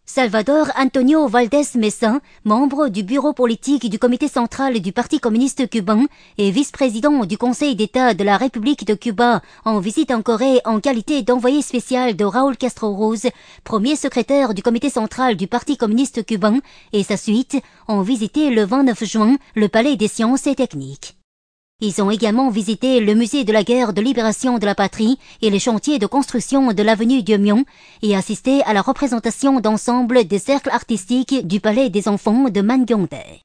Salvador Antonio Valdés Mesa, membre du bureau politique du comité central du Parti communiste cubain et vice-président du Conseil d'État de la République de Cuba, en visite en Corée en qualité d'envoyé spécial de Raúl Castro Ruz, premier secrétaire du comité central du Parti communiste cubain, et sa suite ont visité le 29 juin le Palais des sciences et techniques. Ils ont également visité le musée de la guerre de libération de la patrie et les chantiers de construction de l'avenue Dieu-Mion et assisté à la représentation d'ensemble des cercles artistiques du Palais des enfants de Mangyongdae.